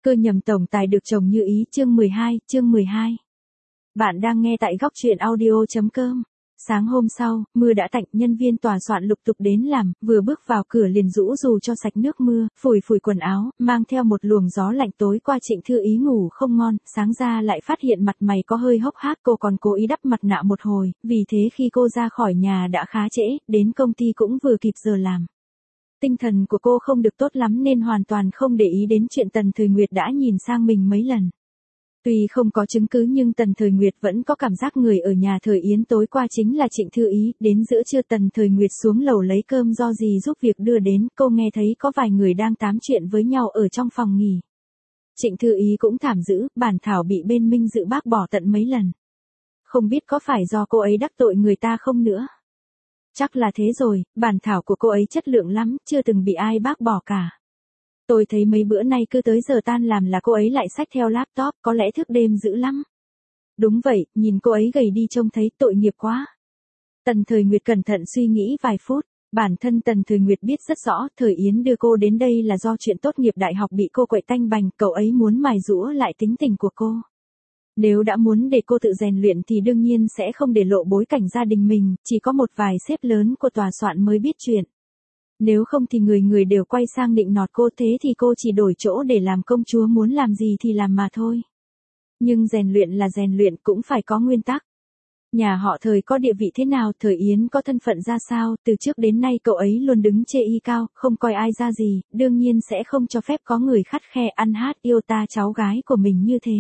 Cơ nhầm tổng tài được chồng như ý chương 12. Bạn đang nghe tại góc truyện audio.com. Sáng hôm sau, mưa đã tạnh, nhân viên tòa soạn lục tục đến làm, vừa bước vào cửa liền rũ dù cho sạch nước mưa, phủi quần áo, mang theo một luồng gió lạnh. Tối qua Trịnh Thư Ý ngủ không ngon, sáng ra lại phát hiện mặt mày có hơi hốc hác, cô còn cố ý đắp mặt nạ một hồi, vì thế khi cô ra khỏi nhà đã khá trễ, đến công ty cũng vừa kịp giờ làm. Tinh thần của cô không được tốt lắm nên hoàn toàn không để ý đến chuyện Tần Thời Nguyệt đã nhìn sang mình mấy lần. Tuy không có chứng cứ nhưng Tần Thời Nguyệt vẫn có cảm giác người ở nhà Thời Yến tối qua chính là Trịnh Thư Ý. Đến giữa trưa Tần Thời Nguyệt xuống lầu lấy cơm do dì giúp việc đưa đến, cô nghe thấy có vài người đang tám chuyện với nhau ở trong phòng nghỉ. Trịnh Thư Ý cũng thảm dữ, bản thảo bị bên Minh Dự bác bỏ tận mấy lần. Không biết có phải do cô ấy đắc tội người ta không nữa. Chắc là thế rồi, bản thảo của cô ấy chất lượng lắm, chưa từng bị ai bác bỏ cả. Tôi thấy mấy bữa nay cứ tới giờ tan làm là cô ấy lại xách theo laptop, có lẽ thức đêm dữ lắm. Đúng vậy, nhìn cô ấy gầy đi trông thấy tội nghiệp quá. Tần Thời Nguyệt cẩn thận suy nghĩ vài phút, bản thân Tần Thời Nguyệt biết rất rõ, Thời Yến đưa cô đến đây là do chuyện tốt nghiệp đại học bị cô quậy tanh bành, cậu ấy muốn mài giũa lại tính tình của cô. Nếu đã muốn để cô tự rèn luyện thì đương nhiên sẽ không để lộ bối cảnh gia đình mình, chỉ có một vài sếp lớn của tòa soạn mới biết chuyện. Nếu không thì người đều quay sang định nọt cô, thế thì cô chỉ đổi chỗ để làm công chúa, muốn làm gì thì làm mà thôi. Nhưng rèn luyện là rèn luyện, cũng phải có nguyên tắc. Nhà họ Thời có địa vị thế nào, Thời Yến có thân phận ra sao, từ trước đến nay cậu ấy luôn đứng chê y cao, không coi ai ra gì, đương nhiên sẽ không cho phép có người khắt khe ăn hát yêu ta cháu gái của mình như thế.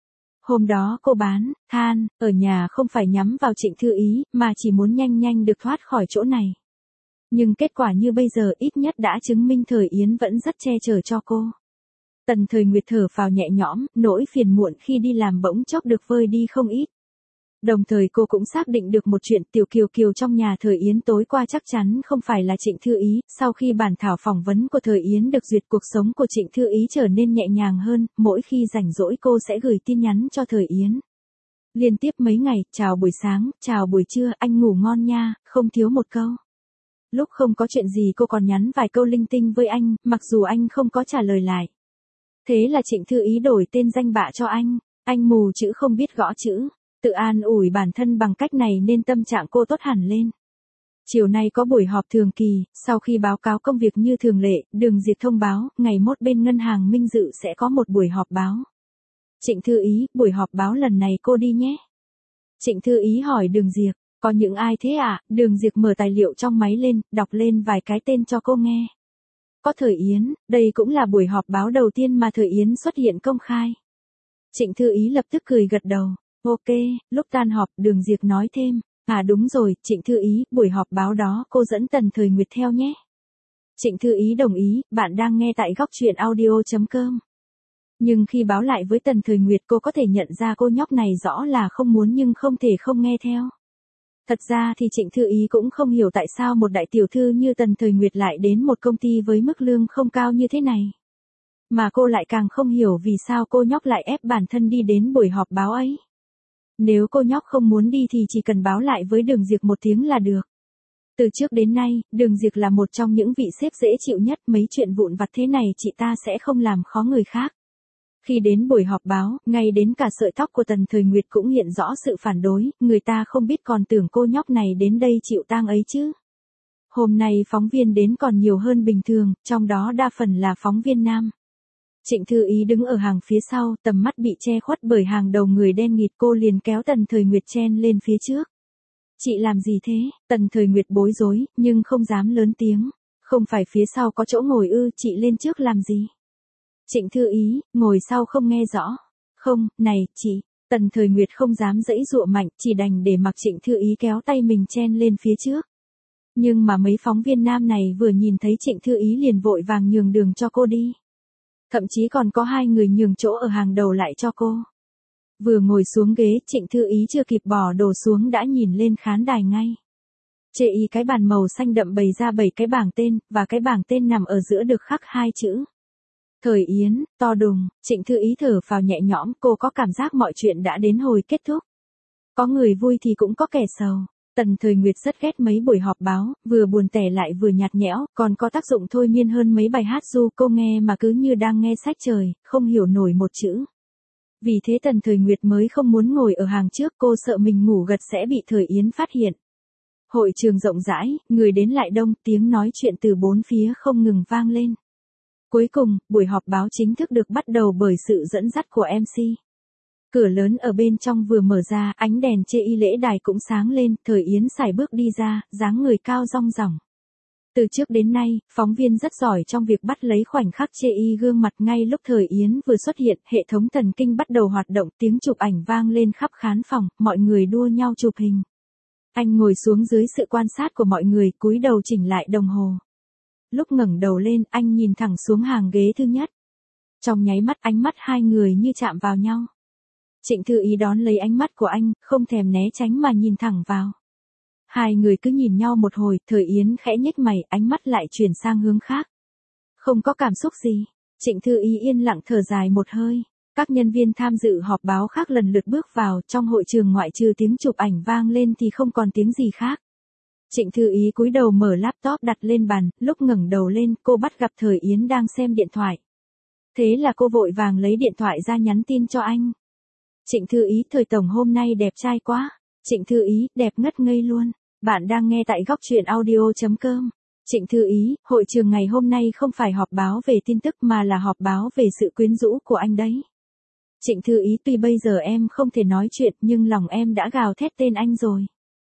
Hôm đó cô bán, than, ở nhà không phải nhắm vào Trịnh Thư Ý, mà chỉ muốn nhanh được thoát khỏi chỗ này. Nhưng kết quả như bây giờ ít nhất đã chứng minh Thời Yến vẫn rất che chở cho cô. Tần Thời Nguyệt thở phào nhẹ nhõm, nỗi phiền muộn khi đi làm bỗng chốc được vơi đi không ít. Đồng thời cô cũng xác định được một chuyện, Tiểu Kiều trong nhà Thời Yến tối qua chắc chắn không phải là Trịnh Thư Ý. Sau khi bản thảo phỏng vấn của Thời Yến được duyệt, cuộc sống của Trịnh Thư Ý trở nên nhẹ nhàng hơn, mỗi khi rảnh rỗi cô sẽ gửi tin nhắn cho Thời Yến. Liên tiếp mấy ngày, chào buổi sáng, chào buổi trưa, anh ngủ ngon nha, không thiếu một câu. Lúc không có chuyện gì cô còn nhắn vài câu linh tinh với anh, mặc dù anh không có trả lời lại. Thế là Trịnh Thư Ý đổi tên danh bạ cho anh mù chữ không biết gõ chữ. Tự an ủi bản thân bằng cách này nên tâm trạng cô tốt hẳn lên. Chiều nay có buổi họp thường kỳ, sau khi báo cáo công việc như thường lệ, Đường Diệp thông báo, ngày mốt bên ngân hàng Minh Dự sẽ có một buổi họp báo. Trịnh Thư Ý, buổi họp báo lần này cô đi nhé. Trịnh Thư Ý hỏi Đường Diệp, có những ai thế ạ? Đường Diệp mở tài liệu trong máy lên, đọc lên vài cái tên cho cô nghe. Có Thời Yến, đây cũng là buổi họp báo đầu tiên mà Thời Yến xuất hiện công khai. Trịnh Thư Ý lập tức cười gật đầu. Ok, lúc tan họp, Đường Diệp nói thêm, đúng rồi, Trịnh Thư Ý, buổi họp báo đó cô dẫn Tần Thời Nguyệt theo nhé. Trịnh Thư Ý đồng ý, bạn đang nghe tại góc truyện audio.com. Nhưng khi báo lại với Tần Thời Nguyệt cô có thể nhận ra cô nhóc này rõ là không muốn nhưng không thể không nghe theo. Thật ra thì Trịnh Thư Ý cũng không hiểu tại sao một đại tiểu thư như Tần Thời Nguyệt lại đến một công ty với mức lương không cao như thế này. Mà cô lại càng không hiểu vì sao cô nhóc lại ép bản thân đi đến buổi họp báo ấy. Nếu cô nhóc không muốn đi thì chỉ cần báo lại với Đường Diệp một tiếng là được. Từ trước đến nay, Đường Diệp là một trong những vị sếp dễ chịu nhất, mấy chuyện vụn vặt thế này chị ta sẽ không làm khó người khác. Khi đến buổi họp báo, ngay đến cả sợi tóc của Tần Thời Nguyệt cũng hiện rõ sự phản đối, người ta không biết còn tưởng cô nhóc này đến đây chịu tang ấy chứ. Hôm nay phóng viên đến còn nhiều hơn bình thường, trong đó đa phần là phóng viên nam. Trịnh Thư Ý đứng ở hàng phía sau, tầm mắt bị che khuất bởi hàng đầu người đen nghịt, cô liền kéo Tần Thời Nguyệt chen lên phía trước. Chị làm gì thế? Tần Thời Nguyệt bối rối, nhưng không dám lớn tiếng. Không phải phía sau có chỗ ngồi ư, chị lên trước làm gì? Trịnh Thư Ý, ngồi sau không nghe rõ. Không, này, chị. Tần Thời Nguyệt không dám giãy giụa mạnh, chỉ đành để mặc Trịnh Thư Ý kéo tay mình chen lên phía trước. Nhưng mà mấy phóng viên nam này vừa nhìn thấy Trịnh Thư Ý liền vội vàng nhường đường cho cô đi. Thậm chí còn có hai người nhường chỗ ở hàng đầu lại cho cô. Vừa ngồi xuống ghế, Trịnh Thư Ý chưa kịp bỏ đồ xuống đã nhìn lên khán đài ngay. Chê y cái bàn màu xanh đậm bày ra 7 cái bảng tên, và cái bảng tên nằm ở giữa được khắc 2 chữ. Thời Yến, to đùng. Trịnh Thư Ý thở phào nhẹ nhõm, cô có cảm giác mọi chuyện đã đến hồi kết thúc. Có người vui thì cũng có kẻ sầu. Tần Thời Nguyệt rất ghét mấy buổi họp báo, vừa buồn tẻ lại vừa nhạt nhẽo, còn có tác dụng thôi miên hơn mấy bài hát du cô nghe mà cứ như đang nghe sách trời, không hiểu nổi một chữ. Vì thế Tần Thời Nguyệt mới không muốn ngồi ở hàng trước, cô sợ mình ngủ gật sẽ bị Thời Yến phát hiện. Hội trường rộng rãi, người đến lại đông, tiếng nói chuyện từ bốn phía không ngừng vang lên. Cuối cùng, buổi họp báo chính thức được bắt đầu bởi sự dẫn dắt của MC. Cửa lớn ở bên trong vừa mở ra, ánh đèn chê y lễ đài cũng sáng lên, Thời Yến sải bước đi ra, dáng người cao rong ròng. Từ trước đến nay, phóng viên rất giỏi trong việc bắt lấy khoảnh khắc chê y gương mặt. Ngay lúc Thời Yến vừa xuất hiện, hệ thống thần kinh bắt đầu hoạt động, tiếng chụp ảnh vang lên khắp khán phòng, mọi người đua nhau chụp hình. Anh ngồi xuống dưới sự quan sát của mọi người, cúi đầu chỉnh lại đồng hồ. Lúc ngẩng đầu lên, anh nhìn thẳng xuống hàng ghế thứ nhất. Trong nháy mắt ánh mắt hai người như chạm vào nhau. Trịnh Thư Ý đón lấy ánh mắt của anh, không thèm né tránh mà nhìn thẳng vào. Hai người cứ nhìn nhau một hồi, Thời Yến khẽ nhếch mày, ánh mắt lại chuyển sang hướng khác. Không có cảm xúc gì. Trịnh Thư Ý yên lặng thở dài một hơi. Các nhân viên tham dự họp báo khác lần lượt bước vào, trong hội trường ngoại trừ tiếng chụp ảnh vang lên thì không còn tiếng gì khác. Trịnh Thư Ý cúi đầu mở laptop đặt lên bàn, lúc ngẩng đầu lên, cô bắt gặp Thời Yến đang xem điện thoại. Thế là cô vội vàng lấy điện thoại ra nhắn tin cho anh. Trịnh Thư Ý, Thời tổng hôm nay đẹp trai quá. Trịnh Thư Ý, đẹp ngất ngây luôn. Bạn đang nghe tại góc truyện audio.com. Trịnh Thư Ý, hội trường ngày hôm nay không phải họp báo về tin tức mà là họp báo về sự quyến rũ của anh đấy. Trịnh Thư Ý, tuy bây giờ em không thể nói chuyện nhưng lòng em đã gào thét tên anh rồi.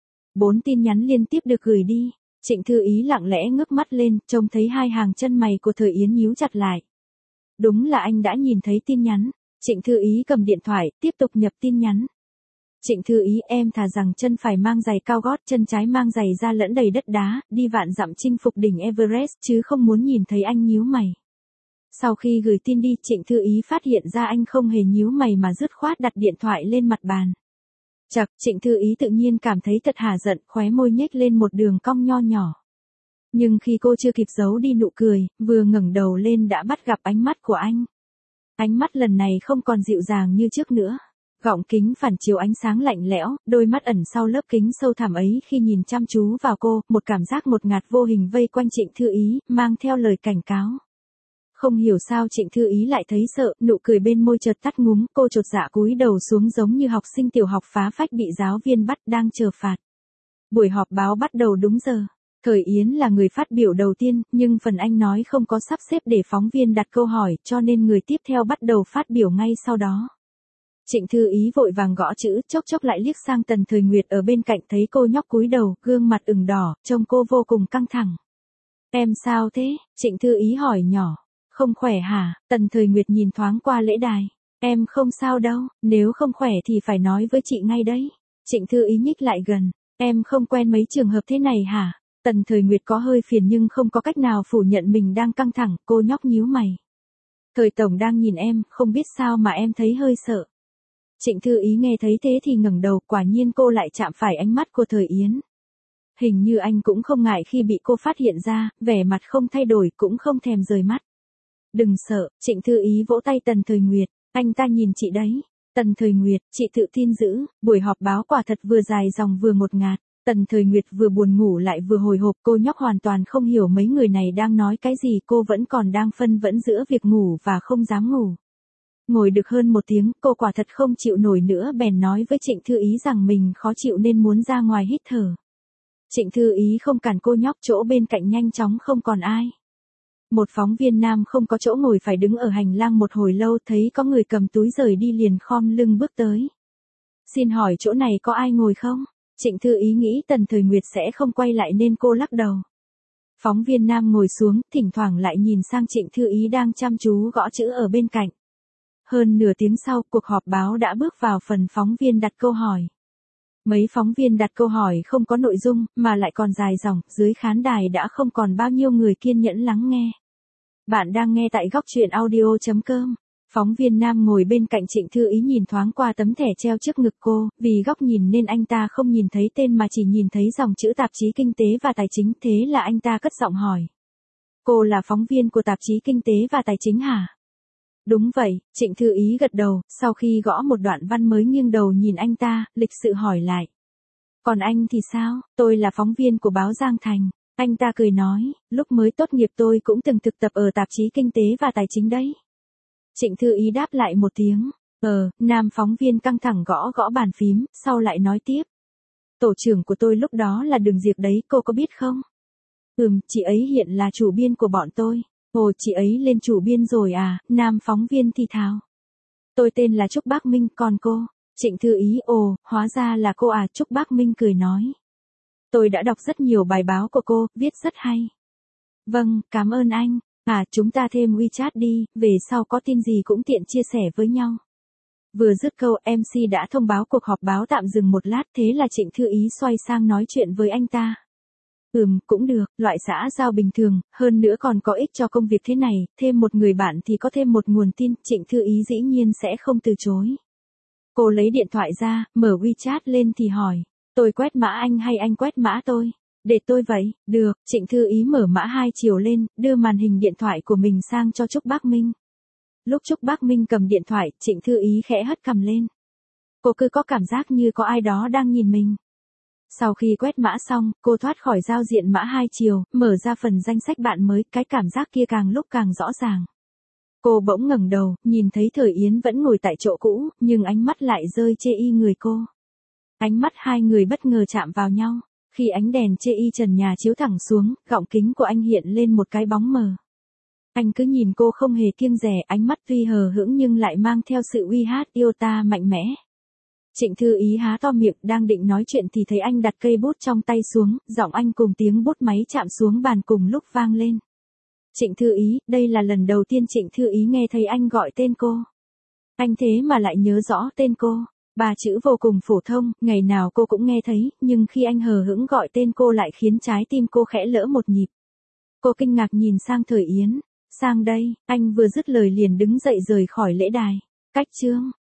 4 tin nhắn liên tiếp được gửi đi. Trịnh Thư Ý lặng lẽ ngước mắt lên, trông thấy hai hàng chân mày của Thời Yến nhíu chặt lại. Đúng là anh đã nhìn thấy tin nhắn. Trịnh Thư Ý cầm điện thoại, tiếp tục nhập tin nhắn. Trịnh Thư Ý, em thà rằng chân phải mang giày cao gót, chân trái mang giày da lẫn đầy đất đá, đi vạn dặm chinh phục đỉnh Everest, chứ không muốn nhìn thấy anh nhíu mày. Sau khi gửi tin đi, Trịnh Thư Ý phát hiện ra anh không hề nhíu mày mà dứt khoát đặt điện thoại lên mặt bàn. Chậc, Trịnh Thư Ý tự nhiên cảm thấy thật hả giận, khóe môi nhếch lên một đường cong nho nhỏ. Nhưng khi cô chưa kịp giấu đi nụ cười, vừa ngẩng đầu lên đã bắt gặp ánh mắt của anh. Ánh mắt lần này không còn dịu dàng như trước nữa. Gọng kính phản chiếu ánh sáng lạnh lẽo, đôi mắt ẩn sau lớp kính sâu thẳm ấy khi nhìn chăm chú vào cô, một cảm giác ngột ngạt vô hình vây quanh Trịnh Thư Ý, mang theo lời cảnh cáo. Không hiểu sao Trịnh Thư Ý lại thấy sợ, nụ cười bên môi chợt tắt ngúm, cô chột dạ cúi đầu xuống giống như học sinh tiểu học phá phách bị giáo viên bắt đang chờ phạt. Buổi họp báo bắt đầu đúng giờ. Thời Yến là người phát biểu đầu tiên, nhưng phần anh nói không có sắp xếp để phóng viên đặt câu hỏi, cho nên người tiếp theo bắt đầu phát biểu ngay sau đó. Trịnh Thư Ý vội vàng gõ chữ, chốc chốc lại liếc sang Tần Thời Nguyệt ở bên cạnh, thấy cô nhóc cúi đầu, gương mặt ửng đỏ, trông cô vô cùng căng thẳng. Em sao thế? Trịnh Thư Ý hỏi nhỏ. Không khỏe hả? Tần Thời Nguyệt nhìn thoáng qua lễ đài. Em không sao đâu, nếu không khỏe thì phải nói với chị ngay đấy. Trịnh Thư Ý nhích lại gần. Em không quen mấy trường hợp thế này hả? Tần Thời Nguyệt có hơi phiền nhưng không có cách nào phủ nhận mình đang căng thẳng, cô nhóc nhíu mày. Thời tổng đang nhìn em, không biết sao mà em thấy hơi sợ. Trịnh Thư Ý nghe thấy thế thì ngẩng đầu, quả nhiên cô lại chạm phải ánh mắt của Thời Yến. Hình như anh cũng không ngại khi bị cô phát hiện ra, vẻ mặt không thay đổi cũng không thèm rời mắt. Đừng sợ, Trịnh Thư Ý vỗ tay Tần Thời Nguyệt, anh ta nhìn chị đấy. Tần Thời Nguyệt, chị tự tin dữ, buổi họp báo quả thật vừa dài dòng vừa ngột ngạt. Tần Thời Nguyệt vừa buồn ngủ lại vừa hồi hộp, cô nhóc hoàn toàn không hiểu mấy người này đang nói cái gì, cô vẫn còn đang phân vân giữa việc ngủ và không dám ngủ. Ngồi được hơn 1 tiếng, cô quả thật không chịu nổi nữa bèn nói với Trịnh Thư Ý rằng mình khó chịu nên muốn ra ngoài hít thở. Trịnh Thư Ý không cản cô nhóc, chỗ bên cạnh nhanh chóng không còn ai. Một phóng viên nam không có chỗ ngồi phải đứng ở hành lang một hồi lâu, thấy có người cầm túi rời đi liền khom lưng bước tới. Xin hỏi chỗ này có ai ngồi không? Trịnh Thư Ý nghĩ Tần Thời Nguyệt sẽ không quay lại nên cô lắc đầu. Phóng viên nam ngồi xuống, thỉnh thoảng lại nhìn sang Trịnh Thư Ý đang chăm chú gõ chữ ở bên cạnh. Hơn nửa tiếng sau, cuộc họp báo đã bước vào phần phóng viên đặt câu hỏi. Mấy phóng viên đặt câu hỏi không có nội dung, mà lại còn dài dòng, dưới khán đài đã không còn bao nhiêu người kiên nhẫn lắng nghe. Bạn đang nghe tại góc truyện audio.com. Phóng viên nam ngồi bên cạnh Trịnh Thư Ý nhìn thoáng qua tấm thẻ treo trước ngực cô, vì góc nhìn nên anh ta không nhìn thấy tên mà chỉ nhìn thấy dòng chữ tạp chí Kinh tế và Tài chính, thế là anh ta cất giọng hỏi. Cô là phóng viên của tạp chí Kinh tế và Tài chính hả? Đúng vậy, Trịnh Thư Ý gật đầu, sau khi gõ một đoạn văn mới nghiêng đầu nhìn anh ta, lịch sự hỏi lại. Còn anh thì sao? Tôi là phóng viên của báo Giang Thành. Anh ta cười nói, lúc mới tốt nghiệp tôi cũng từng thực tập ở tạp chí Kinh tế và Tài chính đấy. Trịnh Thư Ý đáp lại một tiếng. Nam phóng viên căng thẳng gõ gõ bàn phím, sau lại nói tiếp. Tổ trưởng của tôi lúc đó là Đường Diệp đấy, cô có biết không? Chị ấy hiện là chủ biên của bọn tôi. Ồ, chị ấy lên chủ biên rồi à? Nam phóng viên thì thào. Tôi tên là Trúc Bác Minh, còn cô? Trịnh Thư Ý, hóa ra là cô à? Trúc Bác Minh cười nói. Tôi đã đọc rất nhiều bài báo của cô, viết rất hay. Vâng, cảm ơn anh. Chúng ta thêm WeChat đi, về sau có tin gì cũng tiện chia sẻ với nhau. Vừa dứt câu, MC đã thông báo cuộc họp báo tạm dừng một lát, thế là Trịnh Thư Ý xoay sang nói chuyện với anh ta. Cũng được, loại xã giao bình thường, hơn nữa còn có ích cho công việc thế này, thêm một người bạn thì có thêm một nguồn tin, Trịnh Thư Ý dĩ nhiên sẽ không từ chối. Cô lấy điện thoại ra, mở WeChat lên thì hỏi, tôi quét mã anh hay anh quét mã tôi? Để tôi vậy, được, Trịnh Thư Ý mở mã hai chiều lên, đưa màn hình điện thoại của mình sang cho Trúc Bác Minh. Lúc Trúc Bác Minh cầm điện thoại, Trịnh Thư Ý khẽ hất cằm lên. Cô cứ có cảm giác như có ai đó đang nhìn mình. Sau khi quét mã xong, cô thoát khỏi giao diện mã hai chiều, mở ra phần danh sách bạn mới, cái cảm giác kia càng lúc càng rõ ràng. Cô bỗng ngẩng đầu, nhìn thấy Thời Yến vẫn ngồi tại chỗ cũ, nhưng ánh mắt lại rơi chê y người cô. Ánh mắt hai người bất ngờ chạm vào nhau. Khi ánh đèn chê y trần nhà chiếu thẳng xuống, gọng kính của anh hiện lên một cái bóng mờ. Anh cứ nhìn cô không hề kiêng dè, ánh mắt tuy hờ hững nhưng lại mang theo sự uy hát yêu ta mạnh mẽ. Trịnh Thư Ý há to miệng, đang định nói chuyện thì thấy anh đặt cây bút trong tay xuống, giọng anh cùng tiếng bút máy chạm xuống bàn cùng lúc vang lên. Trịnh Thư Ý, đây là lần đầu tiên Trịnh Thư Ý nghe thấy anh gọi tên cô. Anh thế mà lại nhớ rõ tên cô. Ba chữ vô cùng phổ thông, ngày nào cô cũng nghe thấy, nhưng khi anh hờ hững gọi tên cô lại khiến trái tim cô khẽ lỡ một nhịp. Cô kinh ngạc nhìn sang Thời Yến. Sang đây, anh vừa dứt lời liền đứng dậy rời khỏi lễ đài. Cách chương.